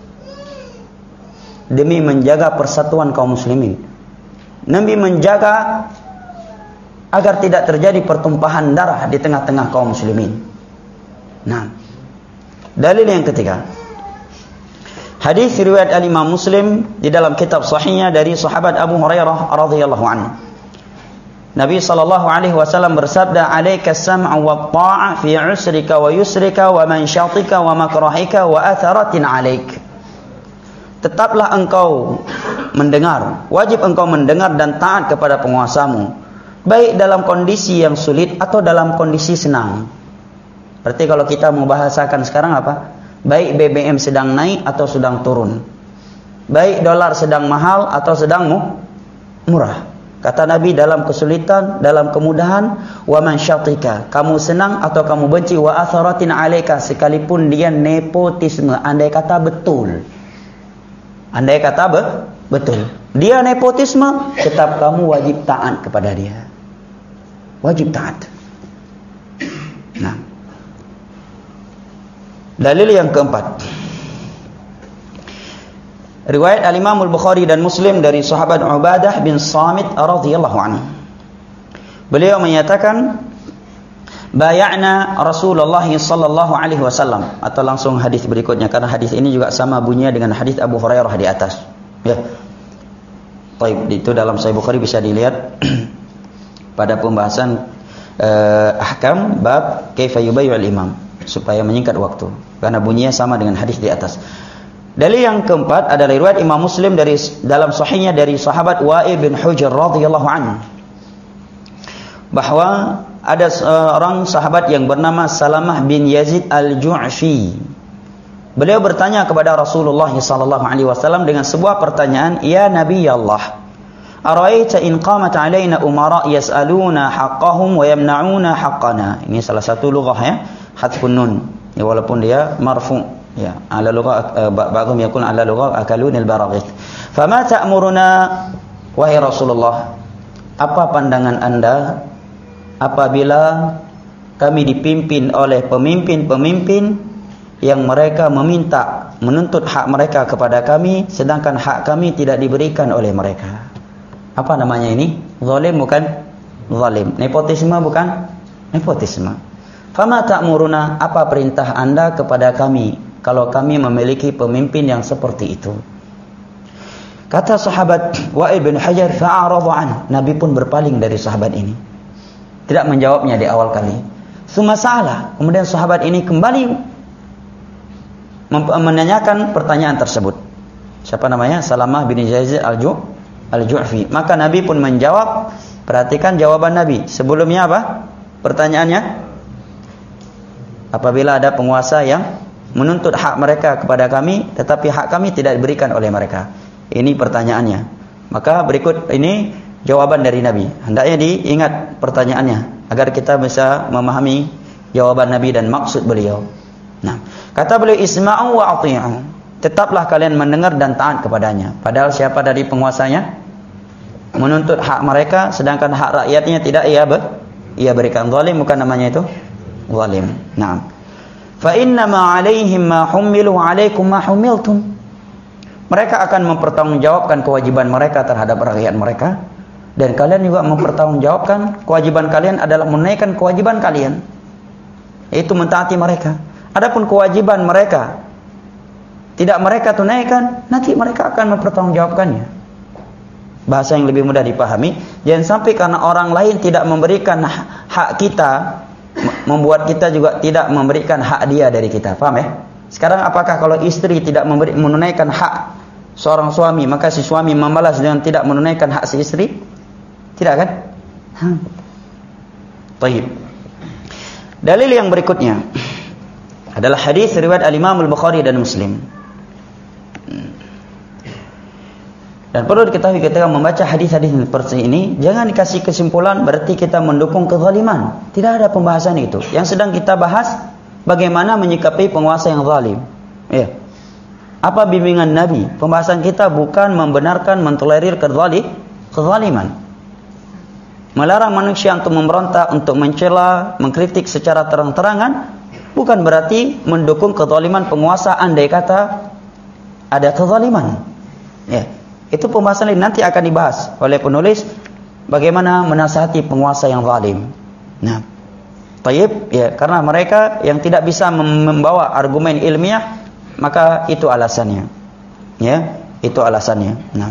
Demi menjaga persatuan kaum muslimin. Nabi menjaga agar tidak terjadi pertumpahan darah di tengah-tengah kaum muslimin. Nah, dalil yang ketiga. Hadis riwayat al-Imam Muslim di dalam kitab sahihnya dari sahabat Abu Hurairah radhiyallahu anhu. Nabi sallallahu alaihi wasallam bersabda, "Alaika as-sam'u wa at-ta'a fi 'usrika wa yusrika wa manshatika wa makrahika wa atharatin 'alaik." Tetaplah engkau mendengar, wajib engkau mendengar dan taat kepada penguasamu, baik dalam kondisi yang sulit atau dalam kondisi senang. Berarti kalau kita mau bahasakan sekarang apa? Baik B B M sedang naik atau sedang turun, baik dolar sedang mahal atau sedang murah. Kata Nabi, dalam kesulitan, dalam kemudahan, wa man syatika, kamu senang atau kamu benci, wa atharatin alaika, sekalipun dia nepotisme, andai kata betul. Andai kata be, betul. Dia nepotisme, tetap kamu wajib taat kepada dia. Wajib taat. Nah. Dalil yang keempat. Riwayat Al-Imam Al-Bukhari dan Muslim dari sahabat Ubadah bin Samit radhiyallahu anhu. Beliau menyatakan, bay'ana Rasulullah sallallahu alaihi wasallam, atau langsung hadis berikutnya karena hadis ini juga sama bunyinya dengan hadis Abu Hurairah di atas. Ya. Baik, itu dalam Sahih Bukhari bisa dilihat pada pembahasan eh, ahkam bab kaifa yubay'ul imam, supaya menyingkat waktu karena bunyinya sama dengan hadis di atas. Dalil yang keempat adalah riwayat Imam Muslim dari dalam sahihnya dari sahabat Wa'il bin Hujr radhiyallahu anhu, bahwa ada seorang sahabat yang bernama Salamah bin Yazid al-Ju'fi. Beliau bertanya kepada Rasulullah sallallahu alaihi wasallam dengan sebuah pertanyaan, "Ya Nabi Allah, ara'aita in qamat 'alaina umara yas'aluna haqqahum wa yamna'una haqqana." Ini salah satu lughah ya, hadfun nun. Ya, walaupun dia marfu'. Ya, ala lughah ba'dhum yaqul ala lughah akalun al-baraghith. Fama ta'muruna wahai Rasulullah? Apa pandangan Anda apabila kami dipimpin oleh pemimpin-pemimpin yang mereka meminta, menuntut hak mereka kepada kami, sedangkan hak kami tidak diberikan oleh mereka. Apa namanya ini? Zalim bukan? Zalim. Nepotisme bukan? Nepotisme. Fama ta'muruna, apa perintah Anda kepada kami kalau kami memiliki pemimpin yang seperti itu? Kata sahabat Wa'il bin Hajar, fa'aradu an. Nabi pun berpaling dari sahabat ini, tidak menjawabnya di awal kali. Summa sa'ala, kemudian sahabat ini kembali menanyakan pertanyaan tersebut. Siapa namanya? Salamah bin Zaid al-Ju' al-Ju'fi. Maka Nabi pun menjawab. Perhatikan jawaban Nabi. Sebelumnya apa? Pertanyaannya, apabila ada penguasa yang menuntut hak mereka kepada kami, tetapi hak kami tidak diberikan oleh mereka. Ini pertanyaannya. Maka berikut ini jawaban dari Nabi. Hendaknya diingat pertanyaannya agar kita bisa memahami jawaban Nabi dan maksud beliau. Nah, kata beliau, isma'u wa ati'u. Tetaplah kalian mendengar dan taat kepadanya. Padahal siapa dari penguasanya menuntut hak mereka, sedangkan hak rakyatnya tidak ia ber, ia berikan. Zalim bukan namanya itu? Zalim. Naam. Fa inna ma 'alaihim ma humilu 'alaikum ma humiltum. Mereka akan mempertanggungjawabkan kewajiban mereka terhadap rakyat mereka, dan kalian juga mempertanggungjawabkan kewajiban kalian adalah menunaikan kewajiban kalian, yaitu mentaati mereka. Adapun kewajiban mereka tidak mereka tunaikan, nanti mereka akan mempertanggungjawabkannya. Bahasa yang lebih mudah dipahami, jangan sampai karena orang lain tidak memberikan hak kita, membuat kita juga tidak memberikan hak dia dari kita. Paham ya? Sekarang apakah kalau istri tidak memberi, menunaikan hak seorang suami, maka si suami membalas dengan tidak menunaikan hak si istri? Tidak kan? Hmm. Baik. Dalil yang berikutnya adalah hadis riwayat al-Imam al-Bukhari dan Muslim. Dan perlu diketahui ketika membaca hadis-hadis seperti ini, jangan dikasih kesimpulan berarti kita mendukung kezaliman. Tidak ada pembahasan itu. Yang sedang kita bahas bagaimana menyikapi penguasa yang zalim. Ya. Apa bimbingan Nabi? Pembahasan kita bukan membenarkan, mentolerir kezaliman. Melarang manusia untuk memberontak, untuk mencela, mengkritik secara terang-terangan, bukan berarti mendukung kezaliman penguasa andai kata ada kezaliman. Ya, itu pembahasan lain, nanti akan dibahas oleh penulis bagaimana menasihati penguasa yang zalim. Nah, tayyib, ya, karena mereka yang tidak bisa membawa argumen ilmiah, maka itu alasannya. Ya, itu alasannya. Nah,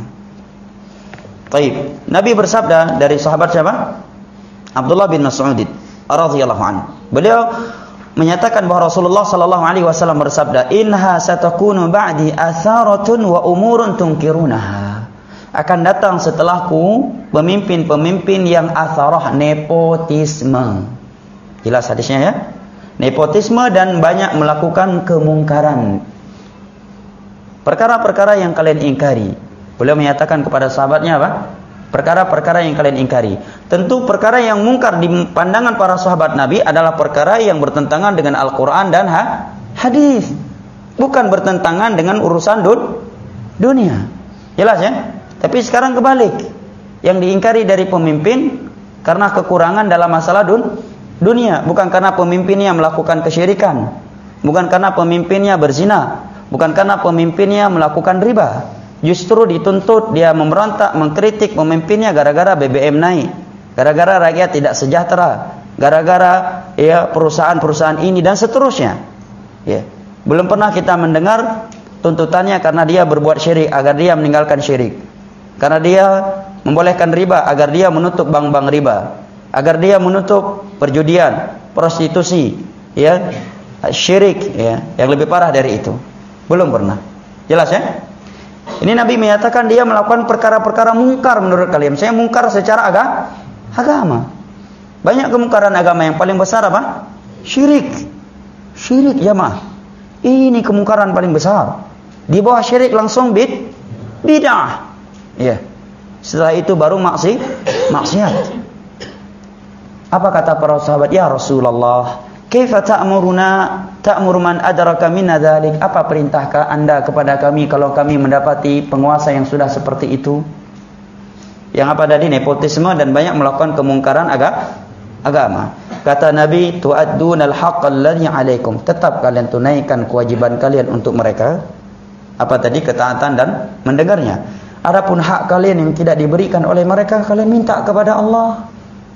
tayyib. Nabi bersabda dari sahabat siapa? Abdullah bin Mas'ud radhiyallahu anhu. Beliau menyatakan bahwa Rasulullah sallallahu alaihi wasallam bersabda, "Inha satakunu ba'di atharatun wa umurun tunkirunaha." Akan datang setelahku pemimpin-pemimpin yang atharah, nepotisme. Jelas hadisnya ya? Nepotisme dan banyak melakukan kemungkaran. Perkara-perkara yang kalian ingkari. Beliau menyatakan kepada sahabatnya apa? Perkara-perkara yang kalian ingkari. Tentu perkara yang mungkar di pandangan para sahabat Nabi adalah perkara yang bertentangan dengan Al-Quran dan ha hadis. Bukan bertentangan dengan urusan dun dunia. Jelas ya? Tapi sekarang kebalik. Yang diingkari dari pemimpin karena kekurangan dalam masalah dun dunia. Bukan karena pemimpinnya melakukan kesyirikan. Bukan karena pemimpinnya berzina. Bukan karena pemimpinnya melakukan riba. Justru dituntut dia memberontak, mengkritik pemimpinnya gara-gara B B M naik, gara-gara rakyat tidak sejahtera, gara-gara ya perusahaan-perusahaan ini dan seterusnya. Ya, belum pernah kita mendengar tuntutannya karena dia berbuat syirik agar dia meninggalkan syirik, karena dia membolehkan riba agar dia menutup bank-bank riba, agar dia menutup perjudian, prostitusi, ya, syirik, ya, yang lebih parah dari itu. Belum pernah. Jelas ya? Ini Nabi menyatakan dia melakukan perkara-perkara mungkar menurut kalian. Saya mungkar secara aga, agama. Banyak kemungkaran agama, yang paling besar apa? Syirik. Syirik jamaah. Ini kemungkaran paling besar. Di bawah syirik langsung bid, bid'ah. Ya. Setelah itu baru maksi, maksiat. Apa kata para sahabat? Ya Rasulullah, kaifa ta'muruna ta'muru man adraka minna dzalik? Apa perintahkah Anda kepada kami kalau kami mendapati penguasa yang sudah seperti itu? Yang apa tadi? Nepotisme dan banyak melakukan kemungkaran aga, agama. Kata Nabi, tu'addunal haqqal ladzi 'alaikum. Tetap kalian tunaikan kewajiban kalian untuk mereka. Apa tadi? Ketaatan dan mendengarnya. Adapun hak kalian yang tidak diberikan oleh mereka, kalian minta kepada Allah.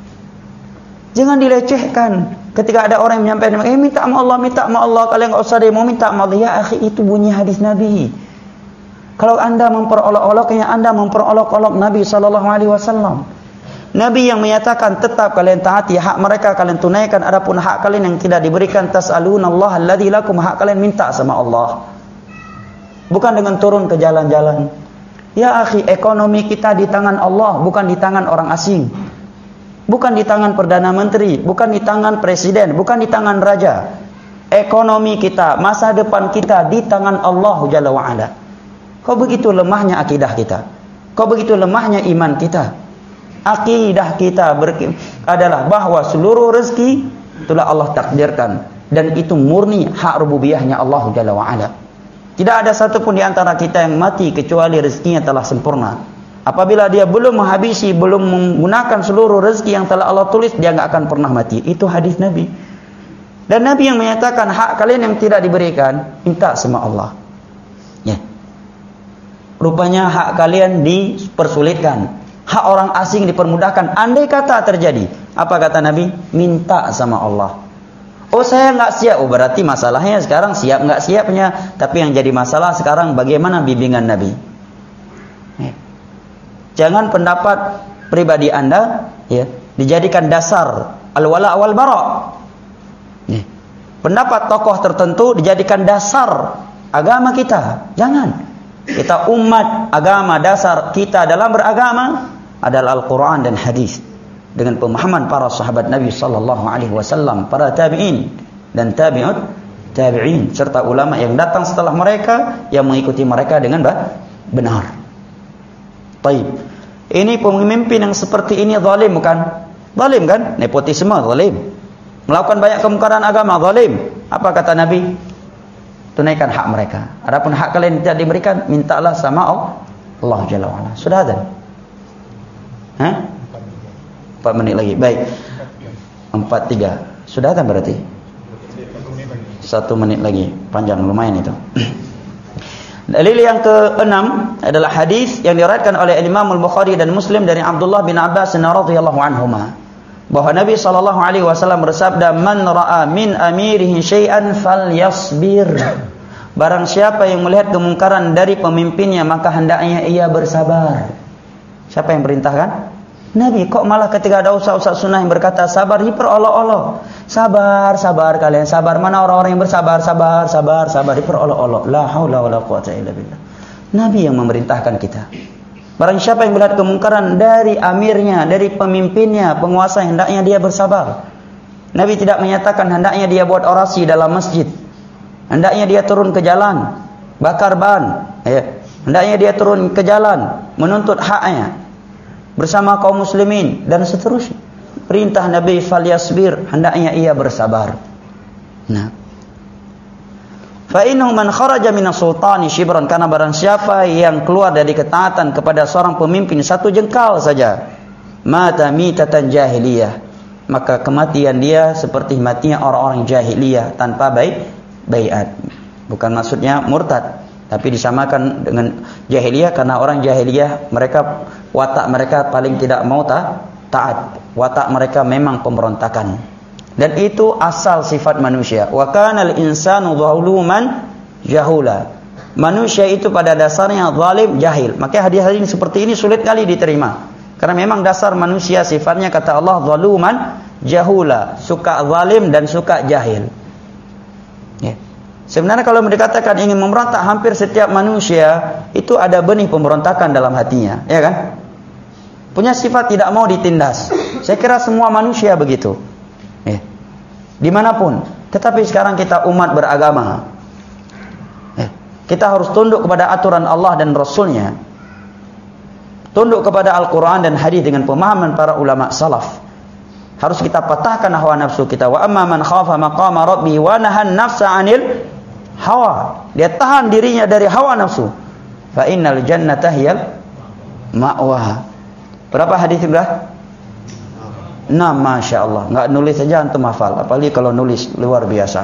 Jangan dilecehkan. Ketika ada orang yang menyampaikan, eh minta sama Allah, minta sama Allah, kalian enggak usah deh mau minta sama Allah. Ya akhi, itu bunyi hadis Nabi. Kalau Anda memperolok-oloknya, Anda memperolok-olok Nabi sallallahu alaihi wasallam. Nabi yang menyatakan tetap kalian taati hak mereka, kalian tunaikan. Adapun hak kalian yang tidak diberikan, tas'alunallaha alladzi lakum, hak kalian minta sama Allah. Bukan dengan turun ke jalan-jalan. Ya akhi, ekonomi kita di tangan Allah, bukan di tangan orang asing. Bukan di tangan Perdana Menteri, bukan di tangan Presiden, bukan di tangan Raja. Ekonomi kita, masa depan kita di tangan Allah Jalla wa'ala. Kok begitu lemahnya akidah kita? Kok begitu lemahnya iman kita? Akidah kita adalah bahwa seluruh rezeki itulah Allah takdirkan. Dan itu murni hak rububiyahnya Allah Jalla wa'ala. Tidak ada satupun di antara kita yang mati kecuali rezekinya telah sempurna. Apabila dia belum menghabisi, belum menggunakan seluruh rezeki yang telah Allah tulis, dia enggak akan pernah mati. Itu hadis Nabi. Dan Nabi yang menyatakan hak kalian yang tidak diberikan, minta sama Allah. Ya. Rupanya hak kalian dipersulitkan. Hak orang asing dipermudahkan. Andai kata terjadi, apa kata Nabi? Minta sama Allah. Oh saya enggak siap. Oh berarti masalahnya sekarang siap enggak siapnya. Tapi yang jadi masalah sekarang bagaimana bimbingan Nabi. Ya. Jangan pendapat pribadi Anda ya dijadikan dasar al-wala wal bara. Ya. Pendapat tokoh tertentu dijadikan dasar agama kita. Jangan. Kita umat agama, dasar kita dalam beragama adalah Al-Quran dan hadis. Dengan pemahaman para sahabat Nabi sallallahu alaihi wasallam, para tabi'in dan tabi'ut tabi'in serta ulama yang datang setelah mereka yang mengikuti mereka dengan benar. Baik. Ini pemimpin yang seperti ini zalim bukan? Zalim kan? Nepotisme zalim. Melakukan banyak kemungkaran agama zalim. Apa kata Nabi? Tunaikan hak mereka. Adapun hak kalian tidak diberikan, mintalah sama Allah Jalla wa'ala. Sudah ada? Hah? empat menit lagi. Baik. empat tiga. Sudah ada berarti? Satu menit lagi. Panjang lumayan itu. Dalil yang keenam adalah hadis yang diriwayatkan oleh Imam Al-Bukhari dan Muslim dari Abdullah bin Abbas radhiyallahu anhuma bahwa Nabi sallallahu alaihi wasallam bersabda, "Man ra'a min amirihi syai'an falyasbir." Barang siapa yang melihat kemungkaran dari pemimpinnya maka hendaknya ia bersabar. Siapa yang perintahkan? Nabi. Kok malah ketika ada ustaz-ustaz sunnah yang berkata sabar, diperolok-olok. Sabar, sabar kalian, sabar. Mana orang-orang yang bersabar, sabar, sabar, sabar, diperolok-olok. La haula wala quwata illa billah. Nabi yang memerintahkan kita. Barang siapa yang melihat kemungkaran dari amirnya, dari pemimpinnya, penguasa, hendaknya dia bersabar. Nabi tidak menyatakan hendaknya dia buat orasi dalam masjid. Hendaknya dia turun ke jalan, bakar ban. Ya. Hendaknya dia turun ke jalan, menuntut haknya bersama kaum muslimin dan seterusnya. Perintah Nabi falyasbir, hendaknya ia bersabar. Nah, fa innahu man kharaja minas sultani shibran, karena barang siapa yang keluar dari ketaatan kepada seorang pemimpin satu jengkal saja, mata mitatan jahiliyah, maka kematian dia seperti matinya orang-orang jahiliyah tanpa baik baiat. Bukan maksudnya murtad, tapi disamakan dengan jahiliyah karena orang jahiliyah mereka watak mereka paling tidak mau ta taat. Watak mereka memang pemberontakan. Dan itu asal sifat manusia. Wa kanal insanu zaluman jahula. Manusia itu pada dasarnya zalim, jahil. Maka hadis-hadis seperti ini sulit kali diterima. Karena memang dasar manusia sifatnya kata Allah zaluman jahula, suka zalim dan suka jahil. Ya. Sebenarnya kalau dikatakan ingin memberontak, hampir setiap manusia itu ada benih pemberontakan dalam hatinya, ya kan? Punya sifat tidak mau ditindas. Saya kira semua manusia begitu. Ya. Dimanapun. Tetapi sekarang kita umat beragama. Ya. Kita harus tunduk kepada aturan Allah dan Rasulnya. Tunduk kepada Al-Quran dan hadis dengan pemahaman para ulama salaf. Harus kita patahkan hawa nafsu kita. Wa amma man khafa maqama rabbi wa nahan nafsa 'anil hawa. Dia tahan dirinya dari hawa nafsu. Fa innal jannata hiyal ma'wa. Berapa hadis sudah? Nah, Masya Allah, nggak nulis saja antum hafal, apalagi kalau nulis luar biasa.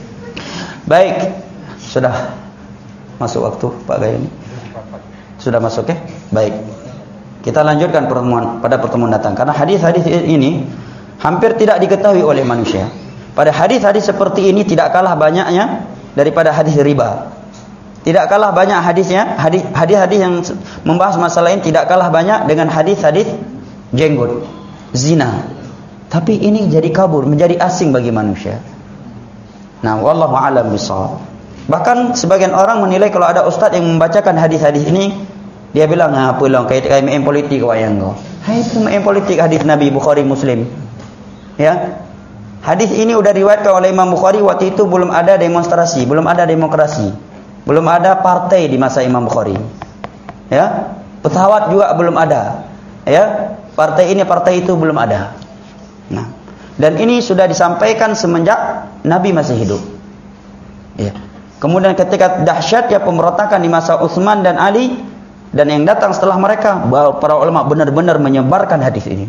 Baik, sudah masuk waktu Pak Gayani? Sudah masuk ya? Baik. Kita lanjutkan pertemuan pada pertemuan datang, karena hadis-hadis ini hampir tidak diketahui oleh manusia. Pada hadis-hadis seperti ini tidak kalah banyaknya daripada hadis riba. Tidak kalah banyak hadisnya, hadis-hadis yang membahas masalah ini tidak kalah banyak dengan hadis-hadis jenggot, zina. Tapi ini jadi kabur, menjadi asing bagi manusia. Nah, wallahu a'lam bishawab. Bahkan sebagian orang menilai kalau ada ustaz yang membacakan hadis-hadis ini, dia bilang, "Ah, pulang kayak kayak main politik wayang kau." Hai, itu main politik hadis Nabi Bukhari Muslim. Ya. Hadis ini udah diriwayatkan oleh Imam Bukhari, waktu itu belum ada demonstrasi, belum ada demokrasi. Belum ada partai di masa Imam Bukhari. Ya. Pesawat juga belum ada. Ya. Partai ini, partai itu belum ada. Nah, dan ini sudah disampaikan semenjak Nabi masih hidup. Ya. Kemudian ketika dahsyatnya pemberontakan di masa Utsman dan Ali, dan yang datang setelah mereka, para ulama benar-benar menyebarkan hadis ini.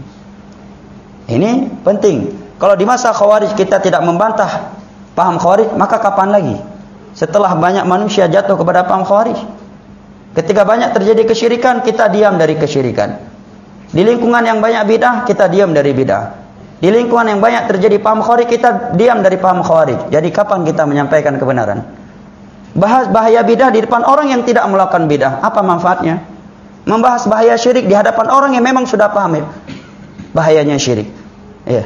Ini penting. Kalau di masa Khawarij kita tidak membantah paham Khawarij, maka kapan lagi? Setelah banyak manusia jatuh kepada paham Khawarij. Ketika banyak terjadi kesyirikan, kita diam dari kesyirikan. Di lingkungan yang banyak bidah, kita diam dari bidah. Di lingkungan yang banyak terjadi paham Khawarij, kita diam dari paham Khawarij. Jadi kapan kita menyampaikan kebenaran? Bahas bahaya bidah di depan orang yang tidak melakukan bidah, apa manfaatnya? Membahas bahaya syirik di hadapan orang yang memang sudah paham bahayanya syirik. Ya.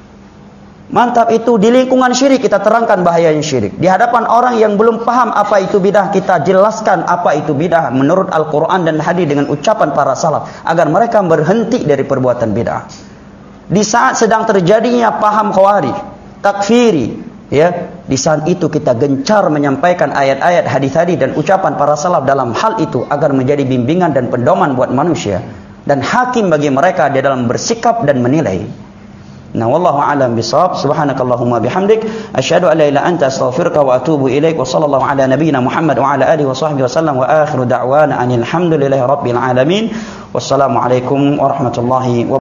Mantap itu, di lingkungan syirik kita terangkan bahayanya syirik. Di hadapan orang yang belum paham apa itu bidah, kita jelaskan apa itu bidah menurut Al-Quran dan hadis dengan ucapan para salaf, agar mereka berhenti dari perbuatan bidah. Di saat sedang terjadinya paham Khawarij, takfiri, ya, di saat itu kita gencar menyampaikan ayat-ayat, hadis-hadis dan ucapan para salaf dalam hal itu, agar menjadi bimbingan dan pedoman buat manusia dan hakim bagi mereka di dalam bersikap dan menilai. Nah, wallahu a'lam bishawab. Subhanakallahumma bihamdik, asyhadu an la ilaha illa anta, astaghfiruka wa atubu ilaik. Wa sallallahu ala nabiyyina Muhammad wa ala alihi wa sahbihi wasallam, wa akhiru da'wana anil hamdulillahi rabbil alamin. Wassalamu alaikum warahmatullahi wabarakatuh.